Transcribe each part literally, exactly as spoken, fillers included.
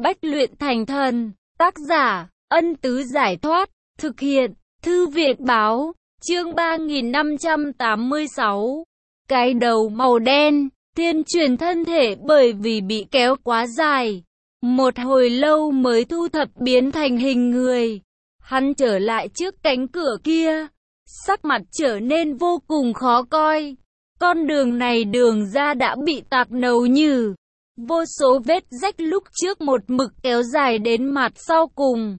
Bách luyện thành thần. Tác giả, Ân Tứ Giải Thoát. Thực hiện, Thư viện Báo. Chương ba nghìn năm trăm tám mươi sáu. Cái đầu màu đen. Thiên truyền thân thể bởi vì bị kéo quá dài. Một hồi lâu mới thu thập biến thành hình người. Hắn trở lại trước cánh cửa kia. Sắc mặt trở nên vô cùng khó coi. Con đường này đường ra đã bị tạc nầu nhừ. Vô số vết rách lúc trước một mực kéo dài đến mặt sau cùng.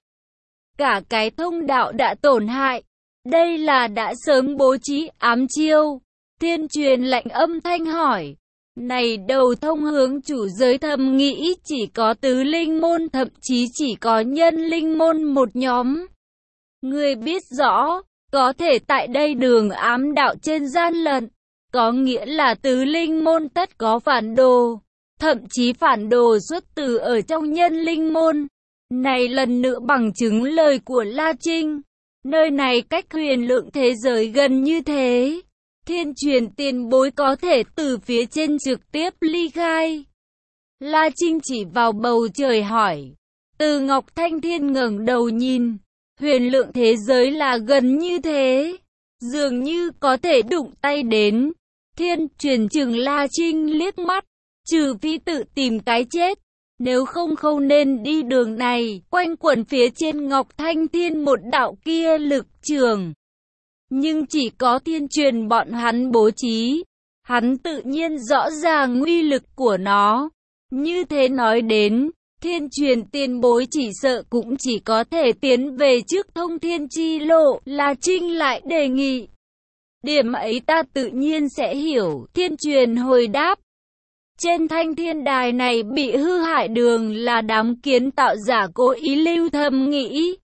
Cả cái thông đạo đã tổn hại. Đây là đã sớm bố trí ám chiêu. Thiên truyền lạnh âm thanh hỏi. Này đầu thông hướng chủ giới thầm nghĩ chỉ có tứ linh môn, thậm chí chỉ có nhân linh môn một nhóm. Người biết rõ, có thể tại đây đường ám đạo trên gian lận, có nghĩa là tứ linh môn tất có phản đồ, thậm chí phản đồ xuất từ ở trong nhân linh môn. Này lần nữa bằng chứng lời của La Trinh, nơi này cách huyền lượng thế giới gần như thế. Thiên truyền tiền bối có thể từ phía trên trực tiếp ly khai. La Trinh chỉ vào bầu trời hỏi. Từ Ngọc Thanh Thiên ngẩng đầu nhìn. Huyền lượng thế giới là gần như thế. Dường như có thể đụng tay đến. Thiên truyền chừng La Trinh liếc mắt. Trừ phi tự tìm cái chết. Nếu không không nên đi đường này. Quanh quẩn phía trên Ngọc Thanh Thiên một đạo kia lực trường. Nhưng chỉ có thiên truyền bọn hắn bố trí. Hắn tự nhiên rõ ràng uy lực của nó. Như thế nói đến, thiên truyền tiền bối chỉ sợ cũng chỉ có thể tiến về trước thông thiên chi lộ. La Trinh lại đề nghị. Điểm ấy ta tự nhiên sẽ hiểu. Thiên truyền hồi đáp. Trên thanh thiên đài này bị hư hại đường là đám kiến tạo giả cố ý lưu thầm nghĩ.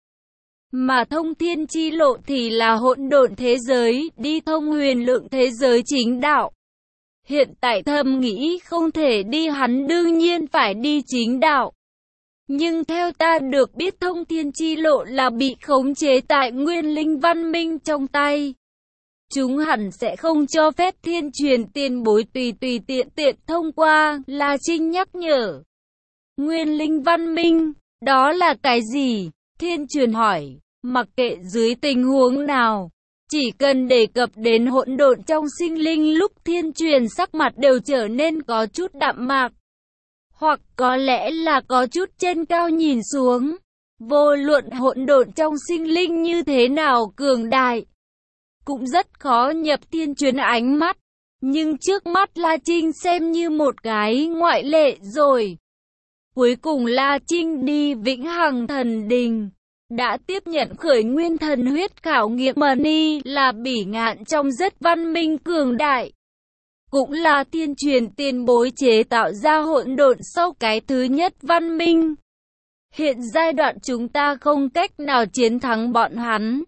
Mà thông thiên chi lộ thì là hỗn độn thế giới, đi thông huyền lượng thế giới chính đạo. Hiện tại thầm nghĩ không thể đi, hắn đương nhiên phải đi chính đạo. Nhưng theo ta được biết thông thiên chi lộ là bị khống chế tại nguyên linh văn minh trong tay. Chúng hẳn sẽ không cho phép thiên truyền tiền bối tùy tùy tiện tiện thông qua. La Trinh nhắc nhở. Nguyên linh văn minh, đó là cái gì? Thiên truyền hỏi. Mặc kệ dưới tình huống nào, chỉ cần đề cập đến hỗn độn trong sinh linh, lúc thiên truyền sắc mặt đều trở nên có chút đạm mạc. Hoặc có lẽ là có chút trên cao nhìn xuống. Vô luận hỗn độn trong sinh linh như thế nào cường đại, cũng rất khó nhập thiên truyền ánh mắt. Nhưng trước mắt La Trinh xem như một cái ngoại lệ rồi. Cuối cùng La Trinh đi Vĩnh Hằng Thần Đình. Đã tiếp nhận khởi nguyên thần huyết khảo nghiệm Mani là bỉ ngạn trong rất văn minh cường đại. Cũng là thiên truyền tiền bối chế tạo ra hỗn độn sau cái thứ nhất văn minh. Hiện giai đoạn chúng ta không cách nào chiến thắng bọn hắn.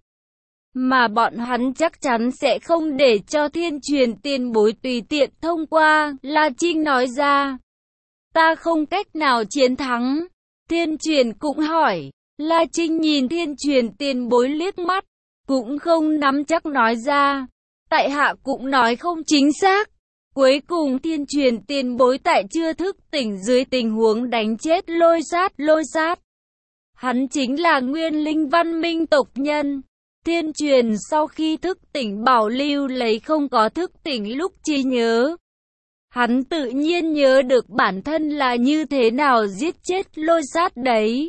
Mà bọn hắn chắc chắn sẽ không để cho thiên truyền tiền bối tùy tiện thông qua. La Trinh nói ra. Ta không cách nào chiến thắng. Thiên truyền cũng hỏi. La Trinh nhìn thiên truyền tiền bối liếc mắt, cũng không nắm chắc nói ra. Tại hạ cũng nói không chính xác. Cuối cùng thiên truyền tiền bối tại chưa thức tỉnh dưới tình huống đánh chết lôi sát. Lôi sát, hắn chính là nguyên linh văn minh tộc nhân. Thiên truyền sau khi thức tỉnh bảo lưu lấy không có thức tỉnh lúc trí nhớ. Hắn tự nhiên nhớ được bản thân là như thế nào giết chết lôi sát đấy.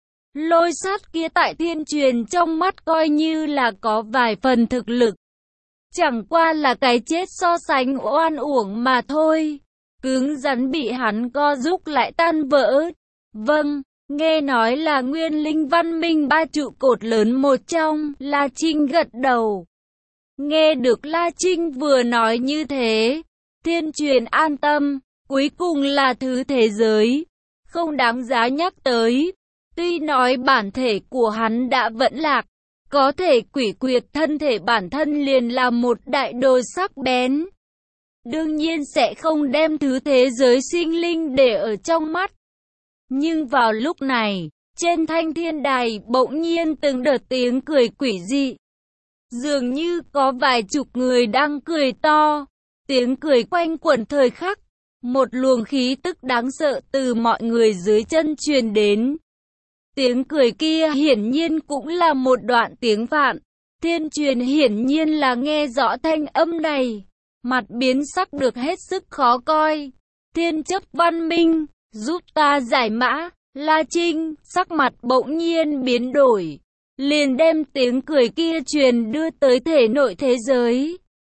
Lôi sát kia tại thiên truyền trong mắt coi như là có vài phần thực lực. Chẳng qua là cái chết so sánh oan uổng mà thôi. Cứng rắn bị hắn co giúp lại tan vỡ. Vâng, nghe nói là nguyên linh văn minh ba trụ cột lớn một trong. La Trinh gật đầu. Nghe được La Trinh vừa nói như thế, thiên truyền an tâm. Cuối cùng là thứ thế giới, không đáng giá nhắc tới. Tuy nói bản thể của hắn đã vẫn lạc, có thể quỷ quyệt thân thể bản thân liền là một đại đồ sắc bén. Đương nhiên sẽ không đem thứ thế giới sinh linh để ở trong mắt. Nhưng vào lúc này, trên thanh thiên đài bỗng nhiên từng đợt tiếng cười quỷ dị. Dường như có vài chục người đang cười to. Tiếng cười quanh quẩn thời khắc. Một luồng khí tức đáng sợ từ mọi người dưới chân truyền đến. Tiếng cười kia hiển nhiên cũng là một đoạn tiếng Phạn. Thiên Truyền hiển nhiên là nghe rõ thanh âm này, mặt biến sắc được hết sức khó coi. Thiên Chấp Văn Minh, giúp ta giải mã. La Trinh, sắc mặt bỗng nhiên biến đổi, liền đem tiếng cười kia truyền đưa tới thể nội thế giới.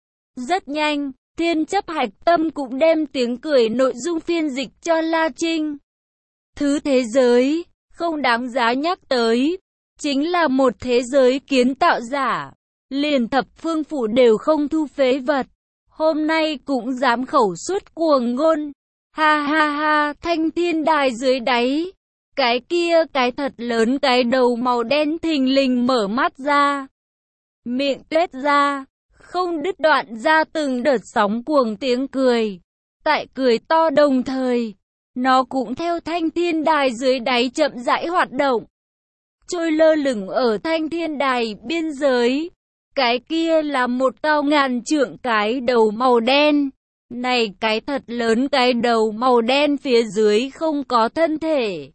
Rất nhanh, Thiên Chấp Hạch Tâm cũng đem tiếng cười nội dung phiên dịch cho La Trinh. Thứ thế giới, không đáng giá nhắc tới, chính là một thế giới kiến tạo giả. Liền thập phương phủ đều không thu phế vật, hôm nay cũng dám khẩu suất cuồng ngôn. Ha ha ha, Thanh Thiên Đài dưới đáy. Cái kia cái thật lớn cái đầu màu đen thình lình mở mắt ra. Miệng tuét ra, không đứt đoạn ra từng đợt sóng cuồng tiếng cười. Tại cười to đồng thời, nó cũng theo Thanh Thiên Đài dưới đáy chậm rãi hoạt động. Trôi lơ lửng ở Thanh Thiên Đài biên giới. Cái kia là một cao ngàn trượng cái đầu màu đen. Này cái thật lớn cái đầu màu đen phía dưới không có thân thể,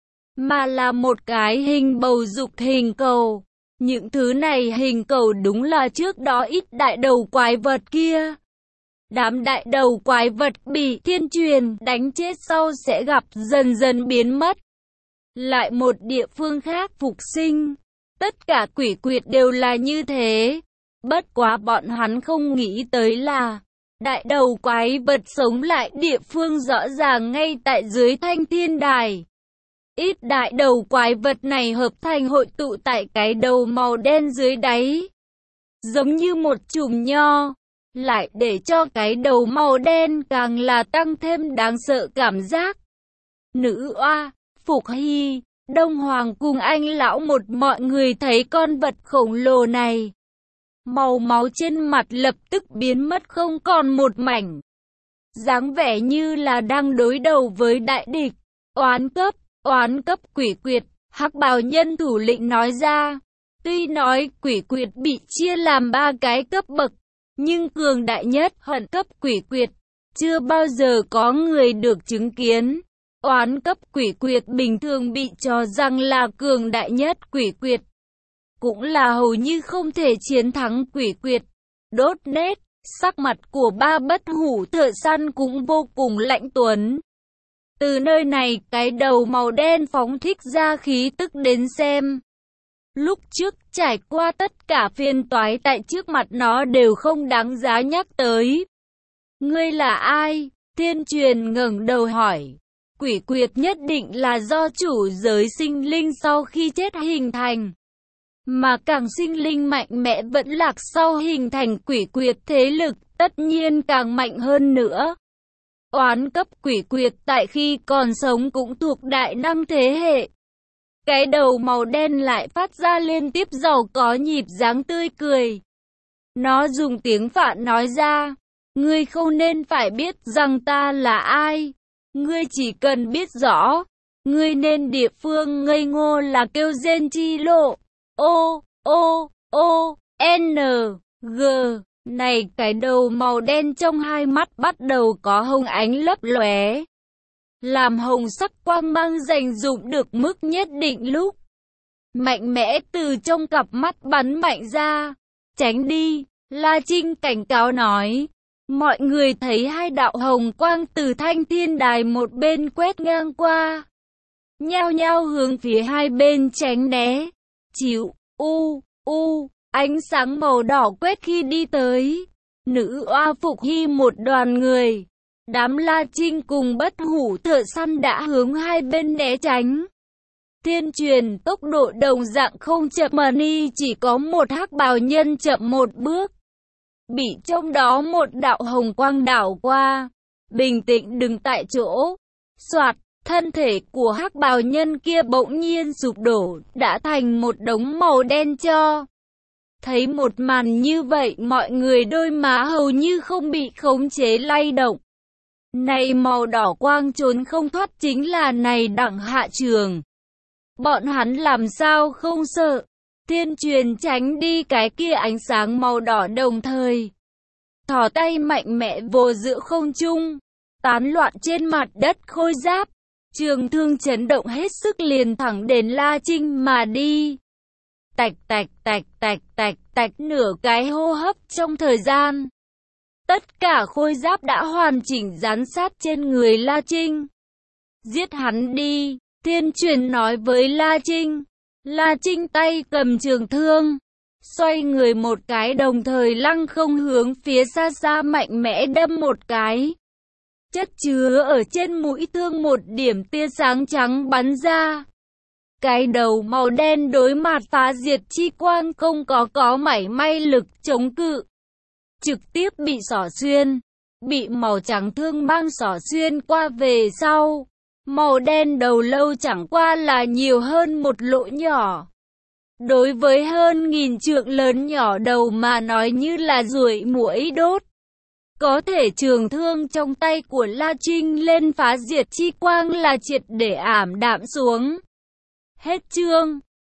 mà là một cái hình bầu dục hình cầu. Những thứ này hình cầu đúng là trước đó ít đại đầu quái vật kia. Đám đại đầu quái vật bị Thiên Truyền đánh chết sau sẽ gặp dần dần biến mất. Lại một địa phương khác phục sinh. Tất cả quỷ quyệt đều là như thế. Bất quá bọn hắn không nghĩ tới là đại đầu quái vật sống lại địa phương rõ ràng ngay tại dưới Thanh Thiên Đài. Ít đại đầu quái vật này hợp thành hội tụ tại cái đầu màu đen dưới đáy. Giống như một chùm nho. Lại để cho cái đầu màu đen càng là tăng thêm đáng sợ cảm giác. Nữ oa, Phục Hy, Đông Hoàng cùng anh lão một mọi người thấy con vật khổng lồ này. Màu máu trên mặt lập tức biến mất không còn một mảnh. Dáng vẻ như là đang đối đầu với đại địch. Oán cấp, oán cấp quỷ quyệt, Hắc Bào Nhân thủ lĩnh nói ra. Tuy nói quỷ quyệt bị chia làm ba cái cấp bậc, nhưng cường đại nhất hận cấp quỷ quyệt, chưa bao giờ có người được chứng kiến. Oán cấp quỷ quyệt bình thường bị cho rằng là cường đại nhất quỷ quyệt, cũng là hầu như không thể chiến thắng quỷ quyệt. Đốt nết, sắc mặt của ba bất hủ thợ săn cũng vô cùng lạnh tuấn. Từ nơi này, cái đầu màu đen phóng thích ra khí tức đến xem. Lúc trước trải qua tất cả phiền toái tại trước mặt nó đều không đáng giá nhắc tới. Ngươi là ai? Thiên Truyền ngẩng đầu hỏi. Quỷ quyệt nhất định là do chủ giới sinh linh sau khi chết hình thành. Mà càng sinh linh mạnh mẽ vẫn lạc sau hình thành quỷ quyệt thế lực tất nhiên càng mạnh hơn nữa. Oán cấp quỷ quyệt tại khi còn sống cũng thuộc đại năng thế hệ. Cái đầu màu đen lại phát ra liên tiếp giàu có nhịp dáng tươi cười. Nó dùng tiếng Phạn nói ra. Ngươi không nên phải biết rằng ta là ai. Ngươi chỉ cần biết rõ. Ngươi nên địa phương ngây ngô là kêu rên chi lộ. O, O, O, N, G. Này cái đầu màu đen trong hai mắt bắt đầu có hồng ánh lấp lóe. Làm hồng sắc quang mang dành dụng được mức nhất định lúc. Mạnh mẽ từ trong cặp mắt bắn mạnh ra. Tránh đi, La Trinh cảnh cáo nói. Mọi người thấy hai đạo hồng quang từ Thanh Thiên Đài một bên quét ngang qua. Nhao nhao hướng phía hai bên tránh né. Chịu, u, u, ánh sáng màu đỏ quét khi đi tới. Nữ oa Phục Hy một đoàn người. Đám La Trinh cùng bất hủ thợ săn đã hướng hai bên né tránh. Thiên Truyền tốc độ đồng dạng không chậm mà ni chỉ có một Hắc Bào Nhân chậm một bước. Bị trong đó một đạo hồng quang đảo qua. Bình tĩnh đứng tại chỗ. Soạt, thân thể của Hắc Bào Nhân kia bỗng nhiên sụp đổ, đã thành một đống màu đen cho. Thấy một màn như vậy mọi người đôi má hầu như không bị khống chế lay động. Này màu đỏ quang trốn không thoát chính là này đẳng hạ trường. Bọn hắn làm sao không sợ. Thiên Truyền tránh đi cái kia ánh sáng màu đỏ đồng thời. Thò tay mạnh mẽ vô giữa không trung. tán loạn trên mặt đất khôi giáp. Trường thương chấn động hết sức liền thẳng đến La Trinh mà đi. Tạch tạch tạch tạch tạch tạch nửa cái hô hấp trong thời gian. Tất cả khôi giáp đã hoàn chỉnh dán sát trên người La Trinh. Giết hắn đi, Thiên Truyền nói với La Trinh. La Trinh tay cầm trường thương, xoay người một cái đồng thời lăng không hướng phía xa xa mạnh mẽ đâm một cái. Chất chứa ở trên mũi thương một điểm tia sáng trắng bắn ra. Cái đầu màu đen đối mặt phá diệt chi quang không có có mảy may lực chống cự. Trực tiếp bị xỏ xuyên, bị màu trắng thương băng xỏ xuyên qua về sau. Màu đen đầu lâu chẳng qua là nhiều hơn một lỗ nhỏ. Đối với hơn nghìn trượng lớn nhỏ đầu mà nói như là ruồi muỗi đốt. Có thể trường thương trong tay của La Trinh lên phá diệt chi quang là triệt để ảm đạm xuống. Hết chương.